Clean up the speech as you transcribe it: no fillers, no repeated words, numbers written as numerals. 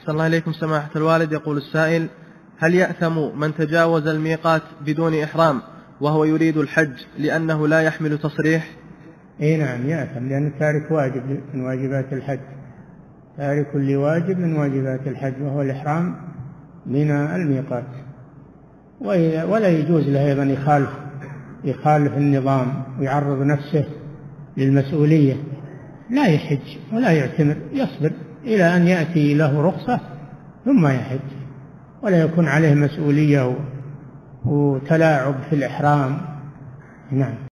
أحسن الله إليكم سماحة الوالد. يقول السائل: هل يأثم من تجاوز الميقات بدون إحرام وهو يريد الحج لأنه لا يحمل تصريح؟ نعم يأثم، لأن تارك واجب من واجبات الحج، تارك لواجب من واجبات الحج وهو الإحرام من الميقات. ولا يجوز له أيضا يخالف النظام ويعرض نفسه للمسؤولية، لا يحج ولا يعتمر، يصبر إلى أن يأتي له رخصة ثم يحج، ولا يكون عليه مسؤولية وتلاعب في الإحرام. نعم.